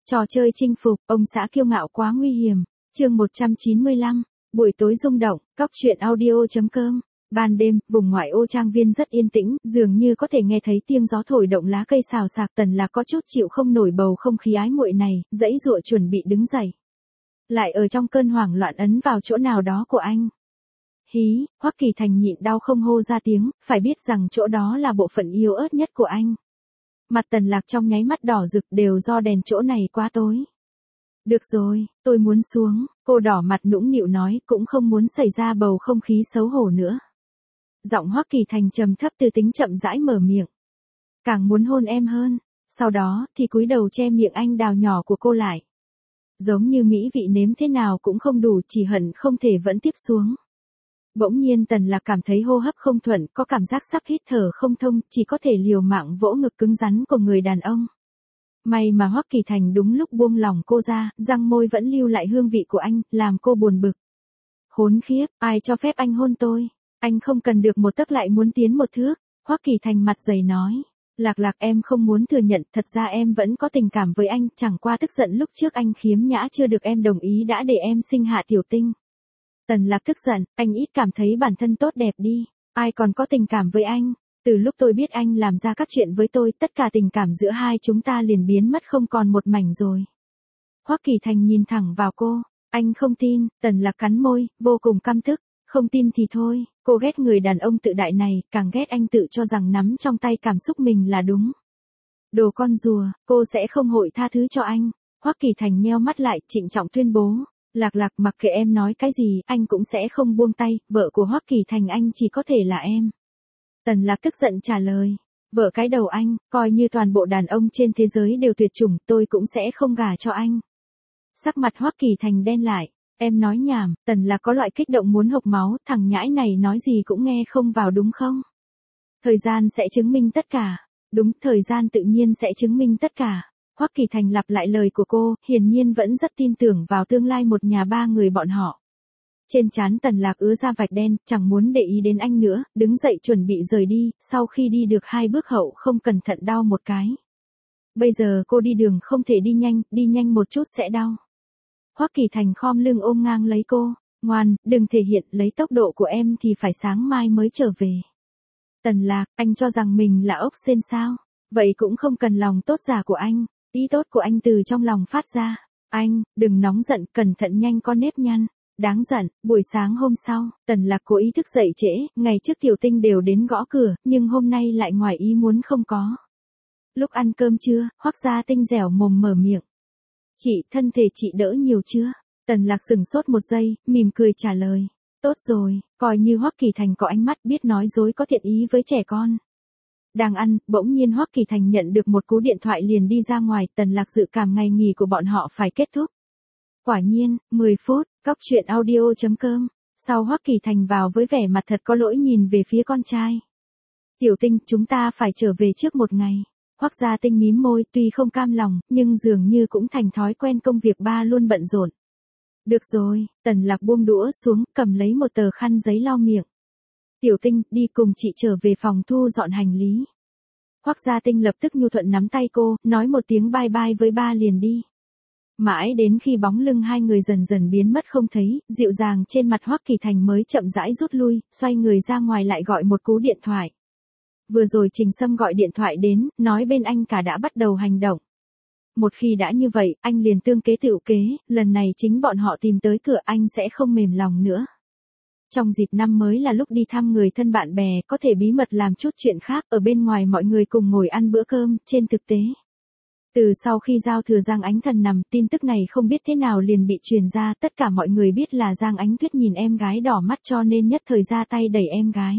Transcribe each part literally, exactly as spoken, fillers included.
Trò chơi chinh phục, ông xã kiêu ngạo quá nguy hiểm. Chương một trăm chín mươi lăm, buổi tối rung động, cóc truyện audio.com. Ban đêm, vùng ngoại ô trang viên rất yên tĩnh, dường như có thể nghe thấy tiếng gió thổi động lá cây xào xạc. Tần Lạc có chút chịu không nổi bầu không khí ái muội này, dãy dụa chuẩn bị đứng dậy. Lại ở trong cơn hoảng loạn ấn vào chỗ nào đó của anh. Hí, Hoắc Kỳ Thành nhịn đau không hô ra tiếng, phải biết rằng chỗ đó là bộ phận yếu ớt nhất của anh. Mặt Tần Lạc trong nháy mắt đỏ rực đều do đèn chỗ này quá tối. Được rồi, tôi muốn xuống, cô đỏ mặt nũng nịu nói, cũng không muốn xảy ra bầu không khí xấu hổ nữa. Giọng Hoắc Kỳ Thành trầm thấp từ tính chậm rãi mở miệng. Càng muốn hôn em hơn, sau đó thì cúi đầu che miệng anh đào nhỏ của cô lại. Giống như mỹ vị nếm thế nào cũng không đủ, chỉ hận không thể vẫn tiếp xuống. Bỗng nhiên Tần Lạc cảm thấy hô hấp không thuận, có cảm giác sắp hít thở không thông, chỉ có thể liều mạng vỗ ngực cứng rắn của người đàn ông. May mà Hoắc Kỳ Thành đúng lúc buông lỏng cô ra, răng môi vẫn lưu lại hương vị của anh, làm cô buồn bực. Khốn khiếp, ai cho phép anh hôn tôi? Anh không cần được một tấc lại muốn tiến một thước. Hoắc Kỳ Thành mặt dày nói. Lạc Lạc, em không muốn thừa nhận, thật ra em vẫn có tình cảm với anh, chẳng qua tức giận lúc trước anh khiếm nhã chưa được em đồng ý đã để em sinh hạ tiểu tinh. Tần Lạc tức giận, anh ít cảm thấy bản thân tốt đẹp đi, ai còn có tình cảm với anh, từ lúc tôi biết anh làm ra các chuyện với tôi, tất cả tình cảm giữa hai chúng ta liền biến mất không còn một mảnh rồi. Hoắc Kỳ Thành nhìn thẳng vào cô, anh không tin. Tần Lạc cắn môi, vô cùng căm tức, không tin thì thôi, cô ghét người đàn ông tự đại này, càng ghét anh tự cho rằng nắm trong tay cảm xúc mình là đúng. Đồ con rùa, cô sẽ không hội tha thứ cho anh. Hoắc Kỳ Thành nheo mắt lại, trịnh trọng tuyên bố. Lạc Lạc, mặc kệ em nói cái gì, anh cũng sẽ không buông tay, vợ của Hoắc Kỳ Thành anh chỉ có thể là em. Tần Lạc tức giận trả lời, vợ cái đầu anh, coi như toàn bộ đàn ông trên thế giới đều tuyệt chủng, tôi cũng sẽ không gả cho anh. Sắc mặt Hoắc Kỳ Thành đen lại, em nói nhảm. Tần Lạc có loại kích động muốn hộc máu, thằng nhãi này nói gì cũng nghe không vào đúng không? Thời gian sẽ chứng minh tất cả. Đúng, thời gian tự nhiên sẽ chứng minh tất cả. Hoắc Kỳ Thành lặp lại lời của cô, hiển nhiên vẫn rất tin tưởng vào tương lai một nhà ba người bọn họ. Trên trán Tần Lạc ứa ra vạch đen, chẳng muốn để ý đến anh nữa, đứng dậy chuẩn bị rời đi, sau khi đi được hai bước hậu không cẩn thận đau một cái. Bây giờ cô đi đường không thể đi nhanh, đi nhanh một chút sẽ đau. Hoắc Kỳ Thành khom lưng ôm ngang lấy cô, ngoan, đừng thể hiện, lấy tốc độ của em thì phải sáng mai mới trở về. Tần Lạc, anh cho rằng mình là ốc sên sao? Vậy cũng không cần lòng tốt giả của anh. Ý tốt của anh từ trong lòng phát ra. Anh, đừng nóng giận, cẩn thận nhanh có nếp nhăn. Đáng giận. Buổi sáng hôm sau, Tần Lạc cố ý thức dậy trễ, ngày trước tiểu tinh đều đến gõ cửa, nhưng hôm nay lại ngoài ý muốn không có. Lúc ăn cơm trưa, Hoắc Gia Tinh dẻo mồm mở miệng. Chị, thân thể chị đỡ nhiều chưa? Tần Lạc sững sốt một giây, mỉm cười trả lời. Tốt rồi, coi như Hoắc Kỳ Thành có ánh mắt biết nói dối có thiện ý với trẻ con. Đang ăn, bỗng nhiên Hoắc Kỳ Thành nhận được một cú điện thoại liền đi ra ngoài. Tần Lạc dự cảm ngày nghỉ của bọn họ phải kết thúc. Quả nhiên, mười phút, cóc truyện audio.com. Sau Hoắc Kỳ Thành vào với vẻ mặt thật có lỗi nhìn về phía con trai. Tiểu Tinh, chúng ta phải trở về trước một ngày. Hoắc Gia Tinh mím môi, tuy không cam lòng, nhưng dường như cũng thành thói quen công việc ba luôn bận rộn. Được rồi, Tần Lạc buông đũa xuống, cầm lấy một tờ khăn giấy lau miệng. Tiểu Tinh, đi cùng chị trở về phòng thu dọn hành lý. Hoắc Gia Tinh lập tức nhu thuận nắm tay cô, nói một tiếng bye bye với ba liền đi. Mãi đến khi bóng lưng hai người dần dần biến mất không thấy, dịu dàng trên mặt Hoắc Kỳ Thành mới chậm rãi rút lui, xoay người ra ngoài lại gọi một cú điện thoại. Vừa rồi Trình Sâm gọi điện thoại đến, nói bên anh cả đã bắt đầu hành động. Một khi đã như vậy, anh liền tương kế tựu kế, lần này chính bọn họ tìm tới cửa, anh sẽ không mềm lòng nữa. Trong dịp năm mới là lúc đi thăm người thân bạn bè, có thể bí mật làm chút chuyện khác, ở bên ngoài mọi người cùng ngồi ăn bữa cơm, trên thực tế. Từ sau khi giao thừa Giang Ánh Thần nằm, tin tức này không biết thế nào liền bị truyền ra, tất cả mọi người biết là Giang Ánh Tuyết nhìn em gái đỏ mắt cho nên nhất thời ra tay đẩy em gái.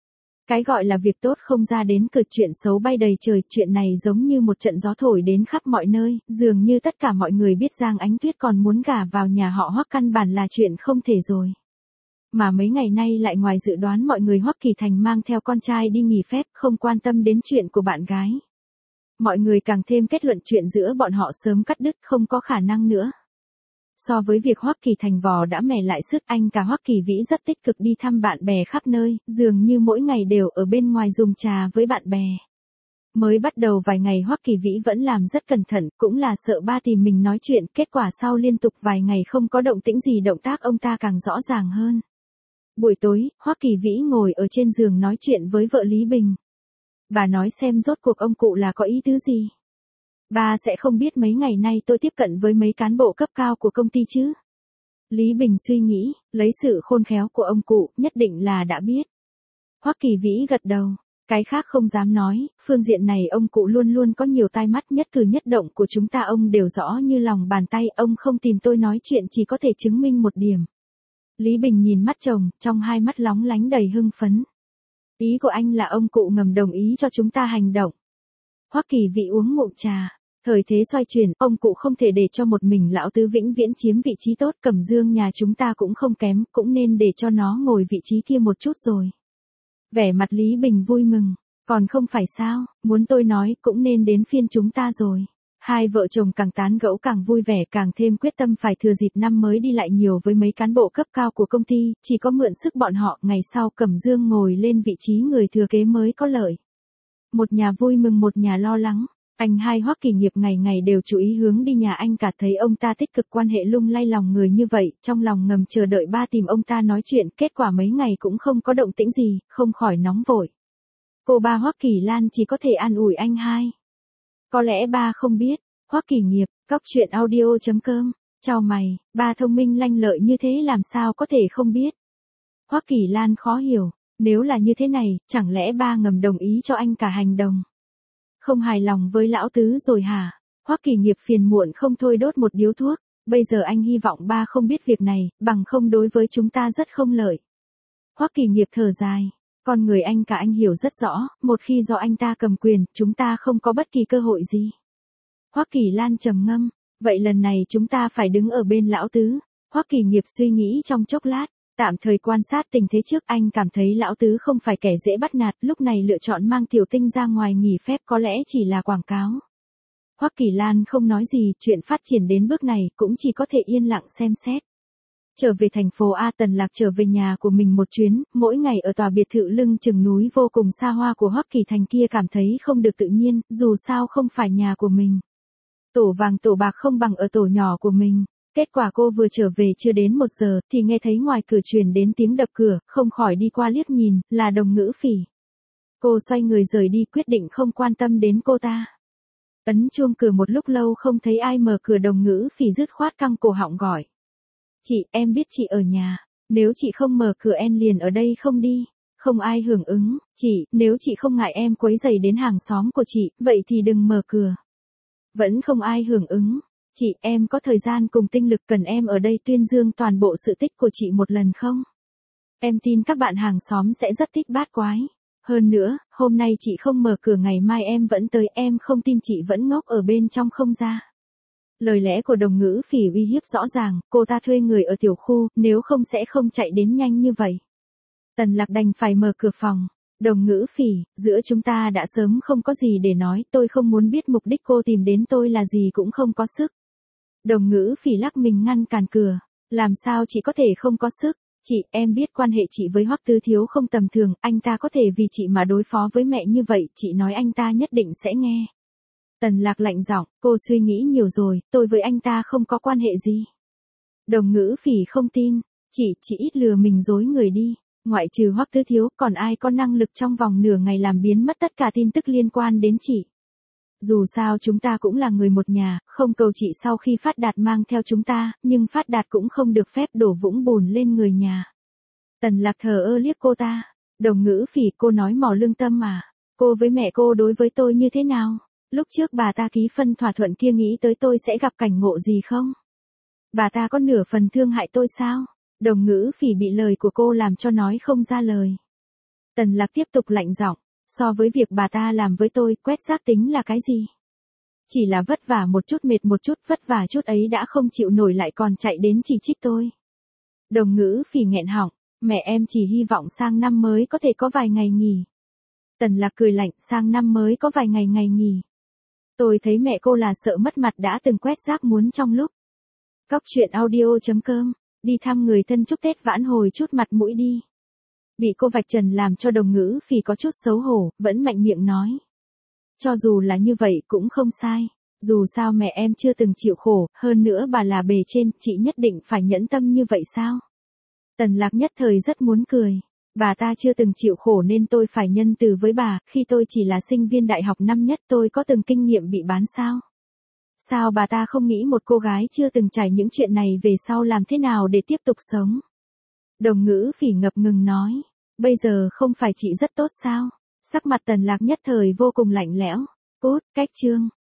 Cái gọi là việc tốt không ra đến cực, chuyện xấu bay đầy trời, chuyện này giống như một trận gió thổi đến khắp mọi nơi, dường như tất cả mọi người biết Giang Ánh Tuyết còn muốn gả vào nhà họ Hoắc căn bản là chuyện không thể rồi. Mà mấy ngày nay lại ngoài dự đoán mọi người, Hoắc Kỳ Thành mang theo con trai đi nghỉ phép, không quan tâm đến chuyện của bạn gái. Mọi người càng thêm kết luận chuyện giữa bọn họ sớm cắt đứt, không có khả năng nữa. So với việc Hoắc Kỳ Thành vò đã mẻ lại sức, anh cả Hoắc Kỳ Vĩ rất tích cực đi thăm bạn bè khắp nơi, dường như mỗi ngày đều ở bên ngoài dùng trà với bạn bè. Mới bắt đầu vài ngày Hoắc Kỳ Vĩ vẫn làm rất cẩn thận, cũng là sợ ba tìm mình nói chuyện, kết quả sau liên tục vài ngày không có động tĩnh gì động tác ông ta càng rõ ràng hơn. Buổi tối, Hoắc Kỳ Vĩ ngồi ở trên giường nói chuyện với vợ Lý Bình. Bà nói xem rốt cuộc ông cụ là có ý tứ gì. Bà sẽ không biết mấy ngày nay tôi tiếp cận với mấy cán bộ cấp cao của công ty chứ. Lý Bình suy nghĩ, lấy sự khôn khéo của ông cụ, nhất định là đã biết. Hoắc Kỳ Vĩ gật đầu, cái khác không dám nói, phương diện này ông cụ luôn luôn có nhiều tai mắt, nhất cử nhất động của chúng ta ông đều rõ như lòng bàn tay, ông không tìm tôi nói chuyện chỉ có thể chứng minh một điểm. Lý Bình nhìn mắt chồng, trong hai mắt lóng lánh đầy hưng phấn. Ý của anh là ông cụ ngầm đồng ý cho chúng ta hành động. Hoắc Kỳ Vĩ uống ngụm trà. Thời thế xoay chuyển, ông cụ không thể để cho một mình lão tứ vĩnh viễn chiếm vị trí tốt, Cẩm Dương nhà chúng ta cũng không kém, cũng nên để cho nó ngồi vị trí kia một chút rồi. Vẻ mặt Lý Bình vui mừng, còn không phải sao, muốn tôi nói cũng nên đến phiên chúng ta rồi. Hai vợ chồng càng tán gẫu càng vui vẻ, càng thêm quyết tâm phải thừa dịp năm mới đi lại nhiều với mấy cán bộ cấp cao của công ty, chỉ có mượn sức bọn họ, ngày sau Cẩm Dương ngồi lên vị trí người thừa kế mới có lợi. Một nhà vui mừng một nhà lo lắng. Anh hai Hoắc Kỳ Nghiệp ngày ngày đều chú ý hướng đi nhà anh cả, thấy ông ta tích cực quan hệ lung lay lòng người như vậy, trong lòng ngầm chờ đợi ba tìm ông ta nói chuyện, kết quả mấy ngày cũng không có động tĩnh gì, không khỏi nóng vội. Cô ba Hoắc Kỳ Lan chỉ có thể an ủi anh hai. Có lẽ ba không biết, Hoắc Kỳ Nghiệp, cóc truyện audio chấm com, chào mày, ba thông minh lanh lợi như thế làm sao có thể không biết. Hoắc Kỳ Lan khó hiểu, nếu là như thế này, chẳng lẽ ba ngầm đồng ý cho anh cả hành động? Không hài lòng với lão tứ rồi hả? Hoắc Kỳ Nghiệp phiền muộn không thôi đốt một điếu thuốc, bây giờ anh hy vọng ba không biết việc này, bằng không đối với chúng ta rất không lợi. Hoắc Kỳ Nghiệp thở dài, con người anh cả anh hiểu rất rõ, một khi do anh ta cầm quyền, chúng ta không có bất kỳ cơ hội gì. Hoắc Kỳ Lan trầm ngâm, vậy lần này chúng ta phải đứng ở bên lão tứ. Hoắc Kỳ Nghiệp suy nghĩ trong chốc lát. Tạm thời quan sát tình thế trước, anh cảm thấy lão tứ không phải kẻ dễ bắt nạt, lúc này lựa chọn mang Tiểu Tinh ra ngoài nghỉ phép có lẽ chỉ là quảng cáo. Hoắc Kỳ Lan không nói gì, chuyện phát triển đến bước này cũng chỉ có thể yên lặng xem xét. Trở về thành phố A, Tần Lạc trở về nhà của mình một chuyến, mỗi ngày ở tòa biệt thự lưng chừng núi vô cùng xa hoa của Hoắc Kỳ Thành kia cảm thấy không được tự nhiên, dù sao không phải nhà của mình. Tổ vàng tổ bạc không bằng ở tổ nhỏ của mình. Kết quả cô vừa trở về chưa đến một giờ, thì nghe thấy ngoài cửa truyền đến tiếng đập cửa, không khỏi đi qua liếc nhìn, là Đồng Ngữ Phỉ. Cô xoay người rời đi, quyết định không quan tâm đến cô ta. Ấn chuông cửa một lúc lâu không thấy ai mở cửa, Đồng Ngữ Phỉ dứt khoát căng cổ họng gọi. Chị, em biết chị ở nhà, nếu chị không mở cửa em liền ở đây không đi. Không ai hưởng ứng, chị, nếu chị không ngại em quấy rầy đến hàng xóm của chị, vậy thì đừng mở cửa. Vẫn không ai hưởng ứng. Chị, em có thời gian cùng tinh lực cần em ở đây tuyên dương toàn bộ sự tích của chị một lần không? Em tin các bạn hàng xóm sẽ rất thích bát quái. Hơn nữa, hôm nay chị không mở cửa ngày mai em vẫn tới, em không tin chị vẫn ngốc ở bên trong không ra. Lời lẽ của Đồng Ngữ Phỉ uy hiếp rõ ràng, cô ta thuê người ở tiểu khu, nếu không sẽ không chạy đến nhanh như vậy. Tần Lạc đành phải mở cửa phòng. Đồng Ngữ Phỉ, giữa chúng ta đã sớm không có gì để nói, tôi không muốn biết mục đích cô tìm đến tôi là gì, cũng không có sức. Đồng Ngữ Phỉ lắc mình ngăn cản cửa, làm sao chị có thể không có sức? Chị, em biết quan hệ chị với Hoắc Tứ Thiếu không tầm thường, anh ta có thể vì chị mà đối phó với mẹ như vậy, chị nói anh ta nhất định sẽ nghe. Tần Lạc lạnh giọng, cô suy nghĩ nhiều rồi, tôi với anh ta không có quan hệ gì. Đồng Ngữ Phỉ không tin, chị, chị ít lừa mình dối người đi, ngoại trừ Hoắc Tứ Thiếu, còn ai có năng lực trong vòng nửa ngày làm biến mất tất cả tin tức liên quan đến chị. Dù sao chúng ta cũng là người một nhà, không cầu chị sau khi Phát Đạt mang theo chúng ta, nhưng Phát Đạt cũng không được phép đổ vũng bùn lên người nhà. Tần Lạc thờ ơ liếc cô ta. Đồng Ngữ Phỉ, cô nói mỏ lương tâm à? Cô với mẹ cô đối với tôi như thế nào? Lúc trước bà ta ký phân thỏa thuận kia nghĩ tới tôi sẽ gặp cảnh ngộ gì không? Bà ta có nửa phần thương hại tôi sao? Đồng Ngữ Phỉ bị lời của cô làm cho nói không ra lời. Tần Lạc tiếp tục lạnh giọng. So với việc bà ta làm với tôi, quét rác tính là cái gì? Chỉ là vất vả một chút, mệt một chút, vất vả chút ấy đã không chịu nổi lại còn chạy đến chỉ trích tôi. Đồng Ngữ Phỉ nghẹn họng, mẹ em chỉ hy vọng sang năm mới có thể có vài ngày nghỉ. Tần Lạc cười lạnh, sang năm mới có vài ngày ngày nghỉ. Tôi thấy mẹ cô là sợ mất mặt đã từng quét rác muốn trong lúc. Cóc truyện audio chấm com, đi thăm người thân chúc Tết vãn hồi chút mặt mũi đi. Bị cô vạch trần làm cho Đồng Ngữ Phỉ có chút xấu hổ, vẫn mạnh miệng nói. Cho dù là như vậy cũng không sai. Dù sao mẹ em chưa từng chịu khổ, hơn nữa bà là bề trên, chị nhất định phải nhẫn tâm như vậy sao? Tần Lạc nhất thời rất muốn cười. Bà ta chưa từng chịu khổ nên tôi phải nhân từ với bà, khi tôi chỉ là sinh viên đại học năm nhất tôi có từng kinh nghiệm bị bán sao? Sao bà ta không nghĩ một cô gái chưa từng trải những chuyện này về sau làm thế nào để tiếp tục sống? Đồng Ngữ Phỉ ngập ngừng nói, bây giờ không phải chị rất tốt sao? Sắc mặt Tần Lạc nhất thời vô cùng lạnh lẽo. Cút, cách chương.